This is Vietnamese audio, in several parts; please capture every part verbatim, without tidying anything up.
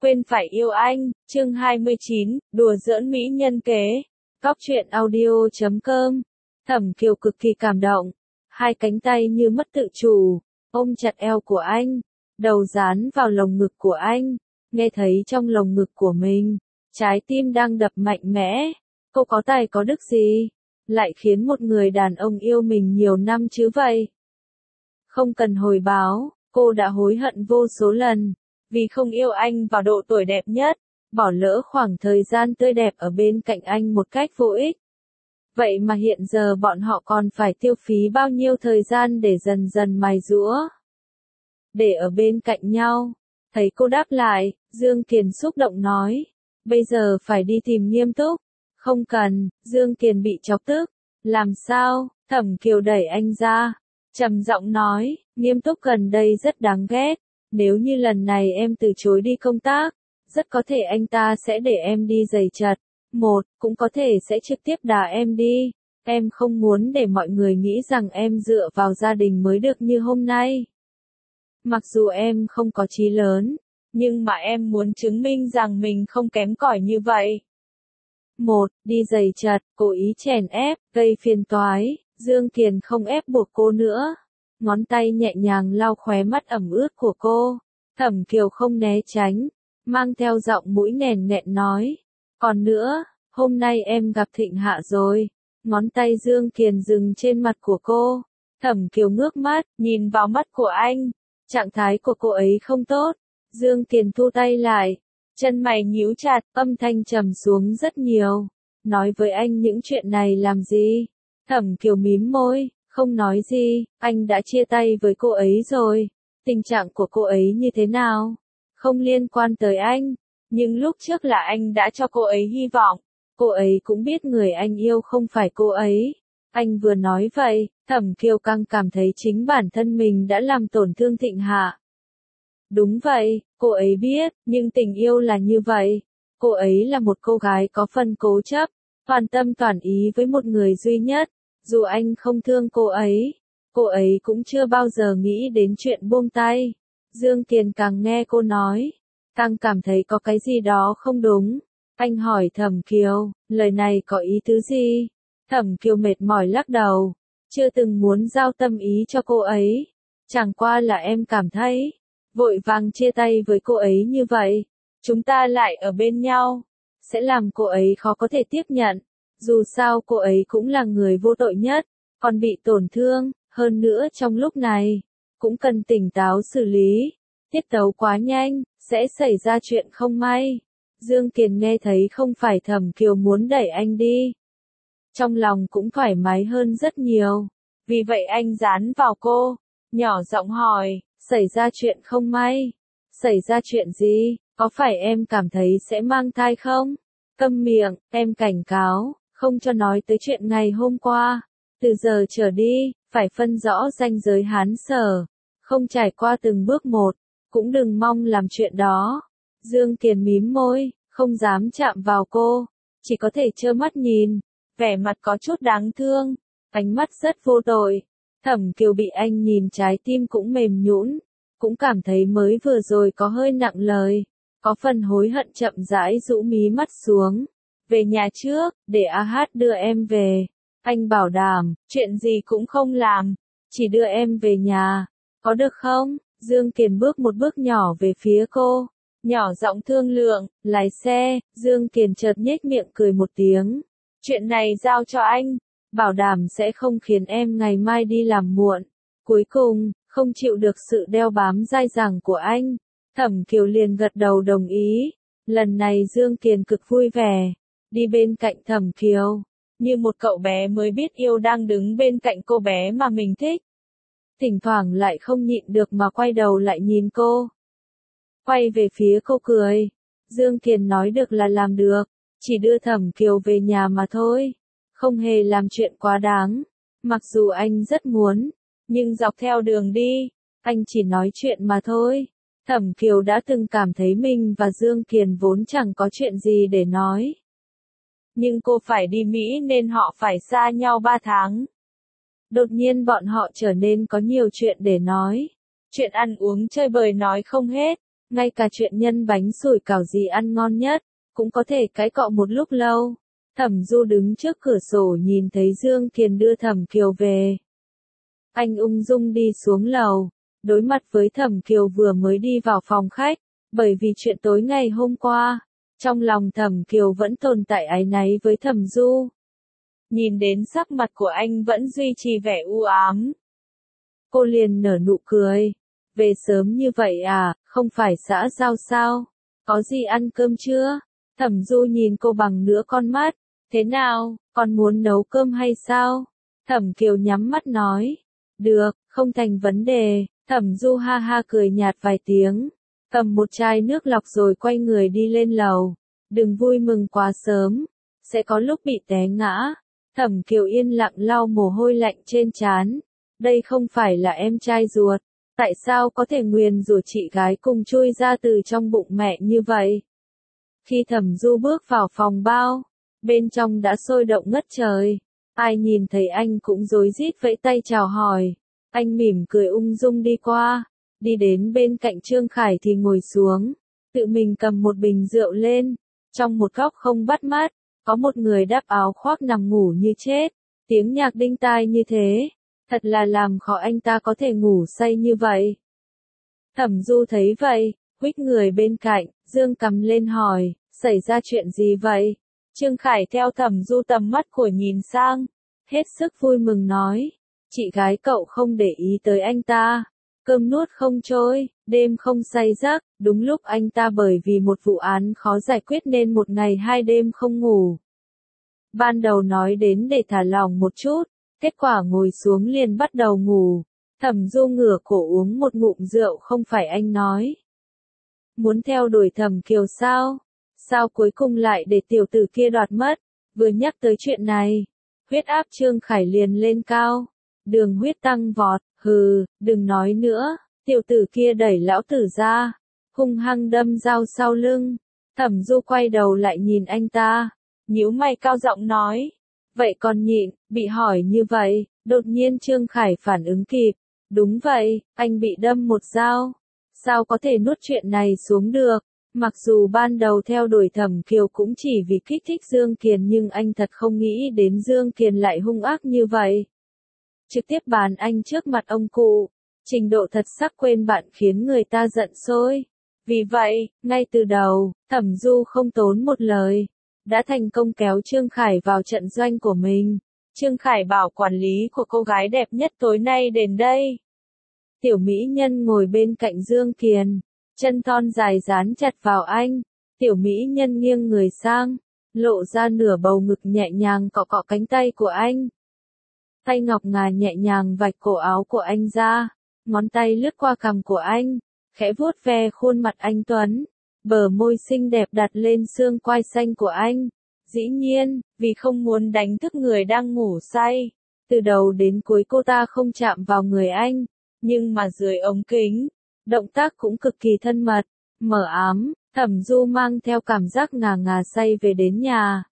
Quên phải yêu anh, chương hai mươi chín, đùa giỡn mỹ nhân kế. Góc truyện audio chấm com. Thẩm Kiều cực kỳ cảm động. Hai cánh tay như mất tự chủ, ôm chặt eo của anh, đầu dán vào lồng ngực của anh, nghe thấy trong lồng ngực của mình, trái tim đang đập mạnh mẽ. Cô có tài có đức gì, lại khiến một người đàn ông yêu mình nhiều năm chứ vậy? Không cần hồi báo, cô đã hối hận vô số lần, vì không yêu anh vào độ tuổi đẹp nhất, bỏ lỡ khoảng thời gian tươi đẹp ở bên cạnh anh một cách vô ích. Vậy mà hiện giờ bọn họ còn phải tiêu phí bao nhiêu thời gian để dần dần mài giũa, để ở bên cạnh nhau. Thấy cô đáp lại, Dương Kiền xúc động nói, bây giờ phải đi tìm Nghiêm Túc. Không cần, Dương Kiền bị chọc tức. Làm sao? Thẩm Kiều đẩy anh ra, trầm giọng nói, Nghiêm Túc gần đây rất đáng ghét. Nếu như lần này em từ chối đi công tác, rất có thể anh ta sẽ để em đi giày chật. Một, cũng có thể sẽ trực tiếp đá em đi. Em không muốn để mọi người nghĩ rằng em dựa vào gia đình mới được như hôm nay. Mặc dù em không có chí lớn, nhưng mà em muốn chứng minh rằng mình không kém cỏi như vậy. Một, đi giày chật, cố ý chèn ép, gây phiền toái. Dương Kiền không ép buộc cô nữa. Ngón tay nhẹ nhàng lau khóe mắt ẩm ướt của cô. Thẩm Kiều không né tránh, mang theo giọng mũi nèn nẹn nói. Còn nữa, hôm nay em gặp Thịnh Hạ rồi. Ngón tay Dương Kiền dừng trên mặt của cô. Thẩm Kiều ngước mắt, nhìn vào mắt của anh. Trạng thái của cô ấy không tốt. Dương Kiền thu tay lại. Chân mày nhíu chặt, âm thanh trầm xuống rất nhiều. Nói với anh những chuyện này làm gì? Thẩm Kiều mím môi, không nói gì. Anh đã chia tay với cô ấy rồi. Tình trạng của cô ấy như thế nào? Không liên quan tới anh. Nhưng lúc trước là anh đã cho cô ấy hy vọng. Cô ấy cũng biết người anh yêu không phải cô ấy. Anh vừa nói vậy, Thẩm Kiều càng cảm thấy chính bản thân mình đã làm tổn thương Thịnh Hạ. Đúng vậy, cô ấy biết, nhưng tình yêu là như vậy. Cô ấy là một cô gái có phần cố chấp, toàn tâm toàn ý với một người duy nhất. Dù anh không thương cô ấy, cô ấy cũng chưa bao giờ nghĩ đến chuyện buông tay. Dương Kiền càng nghe cô nói, càng cảm thấy có cái gì đó không đúng. Anh hỏi Thẩm Kiều, lời này có ý tứ gì? Thẩm Kiều mệt mỏi lắc đầu, chưa từng muốn giao tâm ý cho cô ấy. Chẳng qua là em cảm thấy, vội vàng chia tay với cô ấy như vậy, chúng ta lại ở bên nhau, sẽ làm cô ấy khó có thể tiếp nhận. Dù sao cô ấy cũng là người vô tội nhất, còn bị tổn thương, hơn nữa trong lúc này, cũng cần tỉnh táo xử lý. Tiết tấu quá nhanh, sẽ xảy ra chuyện không may. Dương Kiền nghe thấy không phải Thẩm Kiều muốn đẩy anh đi, trong lòng cũng thoải mái hơn rất nhiều. Vì vậy anh dán vào cô, nhỏ giọng hỏi, xảy ra chuyện không may? Xảy ra chuyện gì? Có phải em cảm thấy sẽ mang thai không? Câm miệng, em cảnh cáo, không cho nói tới chuyện ngày hôm qua. Từ giờ trở đi, phải phân rõ ranh giới Hán Sở, không trải qua từng bước một, cũng đừng mong làm chuyện đó. Dương Kiền mím môi, không dám chạm vào cô, chỉ có thể trơ mắt nhìn, vẻ mặt có chút đáng thương, ánh mắt rất vô tội. Thẩm Kiều bị anh nhìn trái tim cũng mềm nhũn, cũng cảm thấy mới vừa rồi có hơi nặng lời, có phần hối hận chậm rãi rũ mí mắt xuống. Về nhà trước, để A Hát đưa em về. Anh bảo đảm, chuyện gì cũng không làm, chỉ đưa em về nhà, có được không? Dương Kiền bước một bước nhỏ về phía cô, nhỏ giọng thương lượng. Lái xe. Dương Kiền chợt nhếch miệng cười một tiếng. Chuyện này giao cho anh, bảo đảm sẽ không khiến em ngày mai đi làm muộn. Cuối cùng, không chịu được sự đeo bám dai dẳng của anh, Thẩm Kiều liền gật đầu đồng ý. Lần này Dương Kiền cực vui vẻ, đi bên cạnh Thẩm Kiều, như một cậu bé mới biết yêu đang đứng bên cạnh cô bé mà mình thích. Thỉnh thoảng lại không nhịn được mà quay đầu lại nhìn cô. Quay về phía cô cười. Dương Kiền nói được là làm được, chỉ đưa Thẩm Kiều về nhà mà thôi, không hề làm chuyện quá đáng. Mặc dù anh rất muốn, nhưng dọc theo đường đi, anh chỉ nói chuyện mà thôi. Thẩm Kiều đã từng cảm thấy mình và Dương Kiền vốn chẳng có chuyện gì để nói. Nhưng cô phải đi Mỹ nên họ phải xa nhau ba tháng. Đột nhiên bọn họ trở nên có nhiều chuyện để nói. Chuyện ăn uống chơi bời nói không hết. ngay cả chuyện nhân bánh sủi cảo gì ăn ngon nhất, cũng có thể cãi cọ một lúc lâu. Thẩm Du đứng trước cửa sổ nhìn thấy Dương Kiền đưa Thẩm Kiều về. Anh ung dung đi xuống lầu, đối mặt với Thẩm Kiều vừa mới đi vào phòng khách, bởi vì chuyện tối ngày hôm qua, trong lòng Thẩm Kiều vẫn tồn tại áy náy với Thẩm Du. Nhìn đến sắc mặt của anh vẫn duy trì vẻ u ám. Cô liền nở nụ cười. Về sớm như vậy à, không phải xã giao sao? Có gì ăn cơm chưa? Thẩm Du nhìn cô bằng nửa con mắt. Thế nào, còn muốn nấu cơm hay sao? Thẩm Kiều nhắm mắt nói. Được, không thành vấn đề. Thẩm Du ha ha cười nhạt vài tiếng, cầm một chai nước lọc rồi quay người đi lên lầu. Đừng vui mừng quá sớm, sẽ có lúc bị té ngã. Thẩm Kiều yên lặng lau mồ hôi lạnh trên trán. Đây không phải là em trai ruột, tại sao có thể nguyền rủa chị gái cùng chui ra từ trong bụng mẹ như vậy? Khi Thẩm Du bước vào phòng bao, bên trong đã sôi động ngất trời. Ai nhìn thấy anh cũng rối rít vẫy tay chào hỏi. Anh mỉm cười ung dung đi qua, đi đến bên cạnh Trương Khải thì ngồi xuống, tự mình cầm một bình rượu lên. Trong một góc không bắt mắt, có một người đắp áo khoác nằm ngủ như chết. Tiếng nhạc đinh tai như thế, thật là làm khó anh ta có thể ngủ say như vậy. Thẩm Du thấy vậy, huých người bên cạnh, giương cằm lên hỏi, xảy ra chuyện gì vậy? Trương Khải theo Thẩm Du tầm mắt của nhìn sang, hết sức vui mừng nói, chị gái cậu không để ý tới anh ta, cơm nuốt không trôi, đêm không say giấc, đúng lúc anh ta bởi vì một vụ án khó giải quyết nên một ngày hai đêm không ngủ. Ban đầu nói đến để thả lỏng một chút, kết quả ngồi xuống liền bắt đầu ngủ. Thẩm Du ngửa cổ uống một ngụm rượu. Không phải anh nói muốn theo đuổi Thẩm Kiều sao? Sao cuối cùng lại để tiểu tử kia đoạt mất? Vừa nhắc tới chuyện này, huyết áp Trương Khải liền lên cao, đường huyết tăng vọt. Hừ, đừng nói nữa. Tiểu tử kia đẩy lão tử ra, hung hăng đâm dao sau lưng. Thẩm Du quay đầu lại nhìn anh ta, nhíu mày cao giọng nói, vậy còn nhịn? Bị hỏi như vậy, đột nhiên Trương Khải phản ứng kịp. Đúng vậy, anh bị đâm một dao. Sao có thể nuốt chuyện này xuống được? Mặc dù ban đầu theo đuổi Thẩm Kiều cũng chỉ vì kích thích Dương Kiền, nhưng anh thật không nghĩ đến Dương Kiền lại hung ác như vậy. Trực tiếp bàn anh trước mặt ông cụ, trình độ thật sắc quên bạn khiến người ta giận sôi. Vì vậy, ngay từ đầu, Thẩm Du không tốn một lời, đã thành công kéo Trương Khải vào trận doanh của mình. Trương Khải bảo quản lý của cô gái đẹp nhất tối nay đến đây. Tiểu mỹ nhân ngồi bên cạnh Dương Kiền, chân thon dài dán chặt vào anh. Tiểu mỹ nhân nghiêng người sang, lộ ra nửa bầu ngực nhẹ nhàng cọ cọ cánh tay của anh. Tay ngọc ngà nhẹ nhàng vạch cổ áo của anh ra, ngón tay lướt qua cằm của anh, khẽ vuốt ve khuôn mặt anh tuấn, bờ môi xinh đẹp đặt lên xương quai xanh của anh. Dĩ nhiên, vì không muốn đánh thức người đang ngủ say, từ đầu đến cuối cô ta không chạm vào người anh, nhưng mà dưới ống kính, động tác cũng cực kỳ thân mật, mờ ám. Thẩm Du mang theo cảm giác ngà ngà say về đến nhà,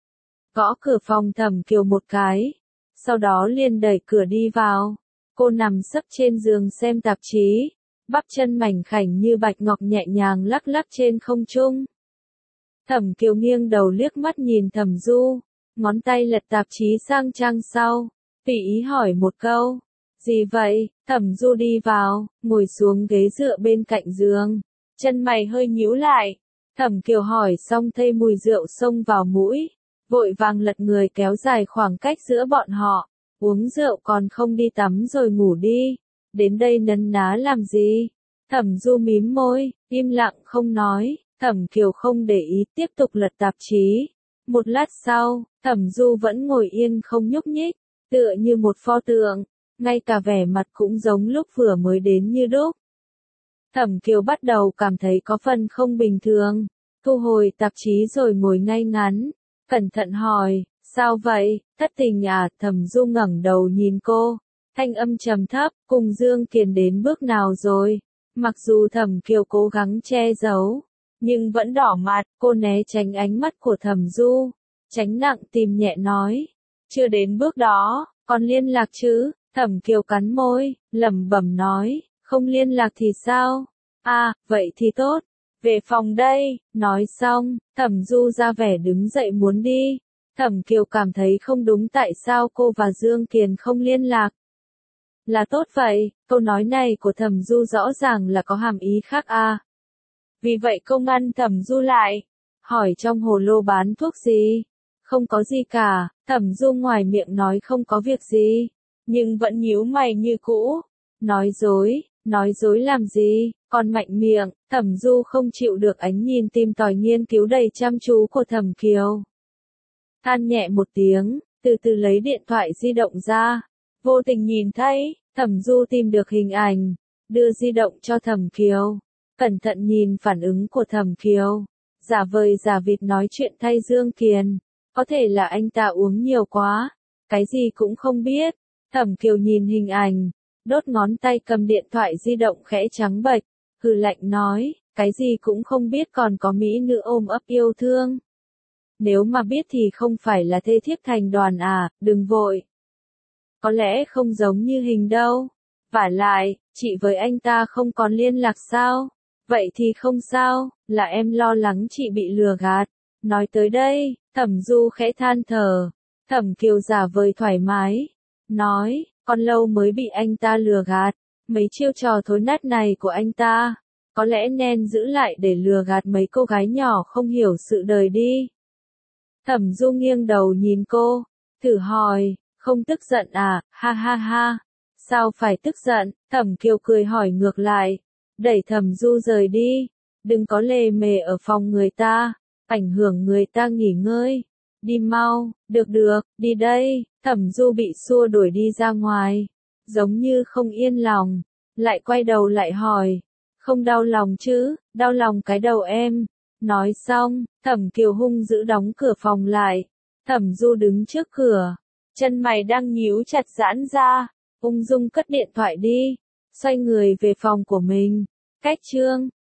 gõ cửa phòng Thẩm Kiều một cái, sau đó liền đẩy cửa đi vào. Cô nằm sấp trên giường xem tạp chí, bắp chân mảnh khảnh như bạch ngọc nhẹ nhàng lắc lắc trên không trung. Thẩm Kiều nghiêng đầu liếc mắt nhìn Thẩm Du, ngón tay lật tạp chí sang trang sau, tùy ý hỏi một câu. Gì vậy? Thẩm Du đi vào, ngồi xuống ghế dựa bên cạnh giường, chân mày hơi nhíu lại. Thẩm Kiều hỏi xong thấy mùi rượu xông vào mũi, vội vàng lật người kéo dài khoảng cách giữa bọn họ. Uống rượu còn không đi tắm rồi ngủ đi, đến đây nấn ná làm gì? Thẩm Du mím môi, im lặng không nói. Thẩm Kiều không để ý, tiếp tục lật tạp chí. Một lát sau, Thẩm Du vẫn ngồi yên không nhúc nhích, tựa như một pho tượng, ngay cả vẻ mặt cũng giống lúc vừa mới đến như đúc. Thẩm Kiều bắt đầu cảm thấy có phần không bình thường, thu hồi tạp chí rồi ngồi ngay ngắn, cẩn thận hỏi, sao vậy, thất tình à? Thẩm Du ngẩng đầu nhìn cô, thanh âm trầm thấp, cùng Dương Kiền đến bước nào rồi? Mặc dù Thẩm Kiều cố gắng che giấu, nhưng vẫn đỏ mặt. Cô né tránh ánh mắt của Thẩm Du, tránh nặng tìm nhẹ nói, chưa đến bước đó, còn liên lạc chứ? Thẩm Kiều cắn môi, lẩm bẩm nói, không liên lạc thì sao? À, vậy thì tốt. Về phòng đây, nói xong, Thẩm Du ra vẻ đứng dậy muốn đi. Thẩm Kiều cảm thấy không đúng tại sao cô và Dương Kiền không liên lạc. Là tốt vậy, câu nói này của Thẩm Du rõ ràng là có hàm ý khác à. Vì vậy cô ngăn Thẩm Du lại, hỏi trong hồ lô bán thuốc gì? Không có gì cả, Thẩm Du ngoài miệng nói không có việc gì, nhưng vẫn nhíu mày như cũ. Nói dối, nói dối làm gì, còn mạnh miệng, Thẩm Du không chịu được ánh nhìn tìm tòi nghiên cứu đầy chăm chú của Thẩm Kiều. Than nhẹ một tiếng, từ từ lấy điện thoại di động ra, vô tình nhìn thấy, Thẩm Du tìm được hình ảnh, đưa di động cho Thẩm Kiều, cẩn thận nhìn phản ứng của Thẩm Kiều, giả vời giả vịt nói chuyện thay Dương Kiền, có thể là anh ta uống nhiều quá, cái gì cũng không biết. Thẩm Kiều nhìn hình ảnh, đốt ngón tay cầm điện thoại di động khẽ trắng bệch, hừ lạnh nói, cái gì cũng không biết còn có mỹ nữ ôm ấp yêu thương. Nếu mà biết thì không phải là thê thiếp thành đoàn à, đừng vội. Có lẽ không giống như hình đâu. Vả lại, chị với anh ta không còn liên lạc sao? Vậy thì không sao, là em lo lắng chị bị lừa gạt. Nói tới đây, Thẩm Du khẽ than thở. Thẩm Kiều giả vời thoải mái. Nói, còn lâu mới bị anh ta lừa gạt. Mấy chiêu trò thối nát này của anh ta, có lẽ nên giữ lại để lừa gạt mấy cô gái nhỏ không hiểu sự đời đi. Thẩm Du nghiêng đầu nhìn cô, thử hỏi, không tức giận à, ha ha ha. Sao phải tức giận, Thẩm Kiều cười hỏi ngược lại, đẩy Thẩm Du rời đi, đừng có lề mề ở phòng người ta, ảnh hưởng người ta nghỉ ngơi. Đi mau, được được, đi đây. Thẩm Du bị xua đuổi đi ra ngoài, giống như không yên lòng, lại quay đầu lại hỏi, không đau lòng chứ, đau lòng cái đầu em. Nói xong, Thẩm Kiều hung dữ đóng cửa phòng lại. Thẩm Du đứng trước cửa, chân mày đang nhíu chặt giãn ra, ung dung cất điện thoại đi, xoay người về phòng của mình. Cách chương